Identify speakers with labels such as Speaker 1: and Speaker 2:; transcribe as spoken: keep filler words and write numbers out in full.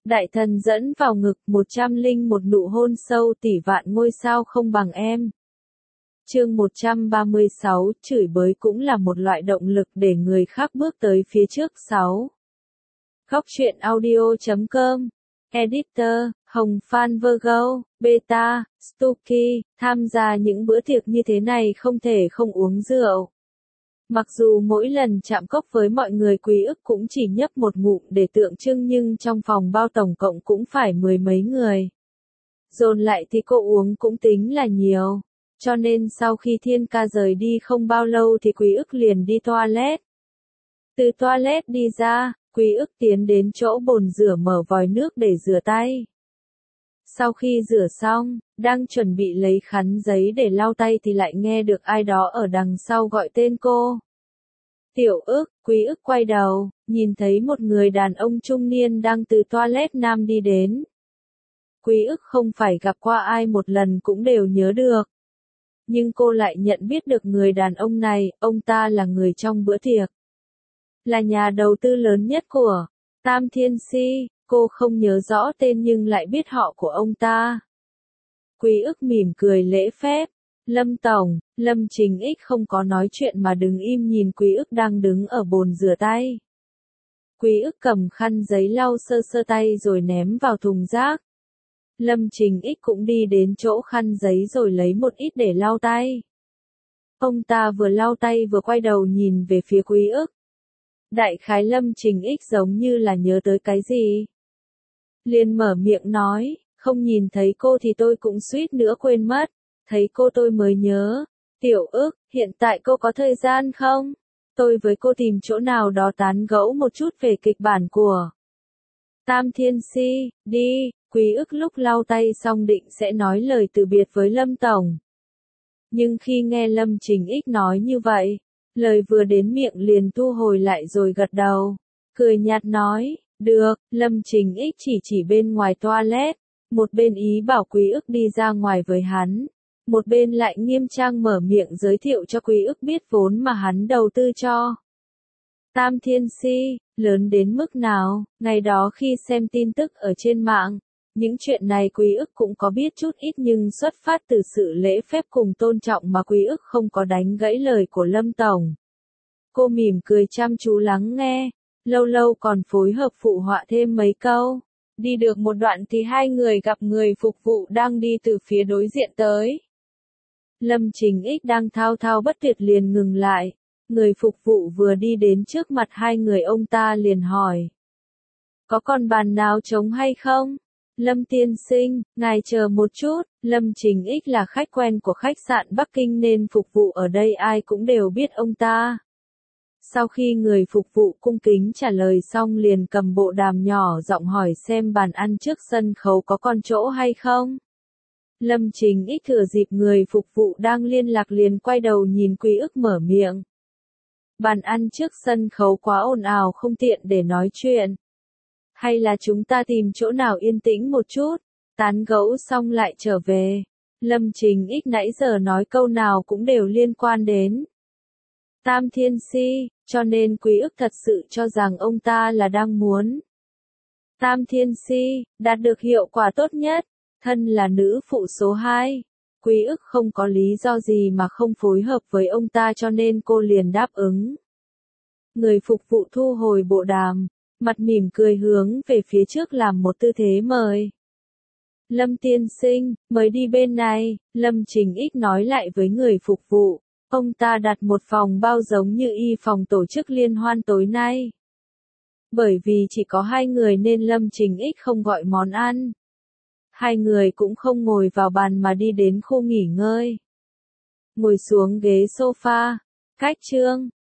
Speaker 1: Đại thần dẫn vào ngực, một trăm linh một nụ hôn sâu tỷ vạn ngôi sao không bằng em. Chương một trăm ba mươi sáu, chửi bới cũng là một loại động lực để người khác bước tới phía trước. Sáu. Góc truyện audio chấm com. Editor, Hồng Phan Virgo, Beta, Stucky, tham gia những bữa tiệc như thế này không thể không uống rượu. Mặc dù mỗi lần chạm cốc với mọi người Quý Ức cũng chỉ nhấp một ngụm để tượng trưng, nhưng trong phòng bao tổng cộng cũng phải mười mấy người. Dồn lại thì cô uống cũng tính là nhiều. Cho nên sau khi Thiên Ca rời đi không bao lâu thì Quý Ức liền đi toilet. Từ toilet đi ra, Quý Ức tiến đến chỗ bồn rửa mở vòi nước để rửa tay. Sau khi rửa xong, đang chuẩn bị lấy khăn giấy để lau tay thì lại nghe được ai đó ở đằng sau gọi tên cô. Tiểu Ức. Quý Ức quay đầu, nhìn thấy một người đàn ông trung niên đang từ toilet nam đi đến. Quý Ức không phải gặp qua ai một lần cũng đều nhớ được. Nhưng cô lại nhận biết được người đàn ông này, ông ta là người trong bữa tiệc. Là nhà đầu tư lớn nhất của Tam Thiên Si, cô không nhớ rõ tên nhưng lại biết họ của ông ta. Quý Ức mỉm cười lễ phép. Lâm Tổng. Lâm Trình Ích không có nói chuyện mà đứng im nhìn Quý Ức đang đứng ở bồn rửa tay. Quý Ức cầm khăn giấy lau sơ sơ tay rồi ném vào thùng rác. Lâm Trình Ích cũng đi đến chỗ khăn giấy rồi lấy một ít để lau tay. Ông ta vừa lau tay vừa quay đầu nhìn về phía Quý Ức. Đại khái Lâm Trình Ích giống như là nhớ tới cái gì. Liền mở miệng nói, không nhìn thấy cô thì tôi cũng suýt nữa quên mất. Thấy cô tôi mới nhớ. Tiểu Ức, hiện tại cô có thời gian không? Tôi với cô tìm chỗ nào đó tán gẫu một chút về kịch bản của Tam Thiên Si, đi. Quý Ức lúc lau tay xong định sẽ nói lời từ biệt với Lâm Tổng. Nhưng khi nghe Lâm Trình Ích nói như vậy, lời vừa đến miệng liền thu hồi lại rồi gật đầu. Cười nhạt nói, được. Lâm Trình Ích chỉ chỉ bên ngoài toilet, một bên ý bảo Quý Ức đi ra ngoài với hắn. Một bên lại nghiêm trang mở miệng giới thiệu cho Quý Ức biết vốn mà hắn đầu tư cho Tam Thiên Si, lớn đến mức nào. Ngày đó khi xem tin tức ở trên mạng, những chuyện này Quý Ức cũng có biết chút ít nhưng xuất phát từ sự lễ phép cùng tôn trọng mà Quý Ức không có đánh gãy lời của Lâm Tổng. Cô mỉm cười chăm chú lắng nghe, lâu lâu còn phối hợp phụ họa thêm mấy câu. Đi được một đoạn thì hai người gặp người phục vụ đang đi từ phía đối diện tới. Lâm Trình Ích đang thao thao bất tuyệt liền ngừng lại. Người phục vụ vừa đi đến trước mặt hai người ông ta liền hỏi. Có còn bàn nào trống hay không? Lâm tiên sinh, ngài chờ một chút. Lâm Trình Ích là khách quen của khách sạn Bắc Kinh nên phục vụ ở đây ai cũng đều biết ông ta. Sau khi người phục vụ cung kính trả lời xong liền cầm bộ đàm nhỏ giọng hỏi xem bàn ăn trước sân khấu có còn chỗ hay không. Lâm Trình Ích thừa dịp người phục vụ đang liên lạc liền quay đầu nhìn Quý Ức mở miệng. Bàn ăn trước sân khấu quá ồn ào không tiện để nói chuyện. Hay là chúng ta tìm chỗ nào yên tĩnh một chút, tán gẫu xong lại trở về. Lâm Trình Ích nãy giờ nói câu nào cũng đều liên quan đến Tam Thiên Si, cho nên Quý Ức thật sự cho rằng ông ta là đang muốn Tam Thiên Si đạt được hiệu quả tốt nhất. Thân là nữ phụ số hai, Quý Ức không có lý do gì mà không phối hợp với ông ta cho nên cô liền đáp ứng. Người phục vụ thu hồi bộ đàm, mặt mỉm cười hướng về phía trước làm một tư thế mời. Lâm tiên sinh, mời đi bên này. Lâm Trình Ích nói lại với người phục vụ. Ông ta đặt một phòng bao giống như y phòng tổ chức liên hoan tối nay. Bởi vì chỉ có hai người nên Lâm Trình Ích không gọi món ăn. Hai người cũng không ngồi vào bàn mà đi đến khu nghỉ ngơi. Ngồi xuống ghế sofa. Cách chương.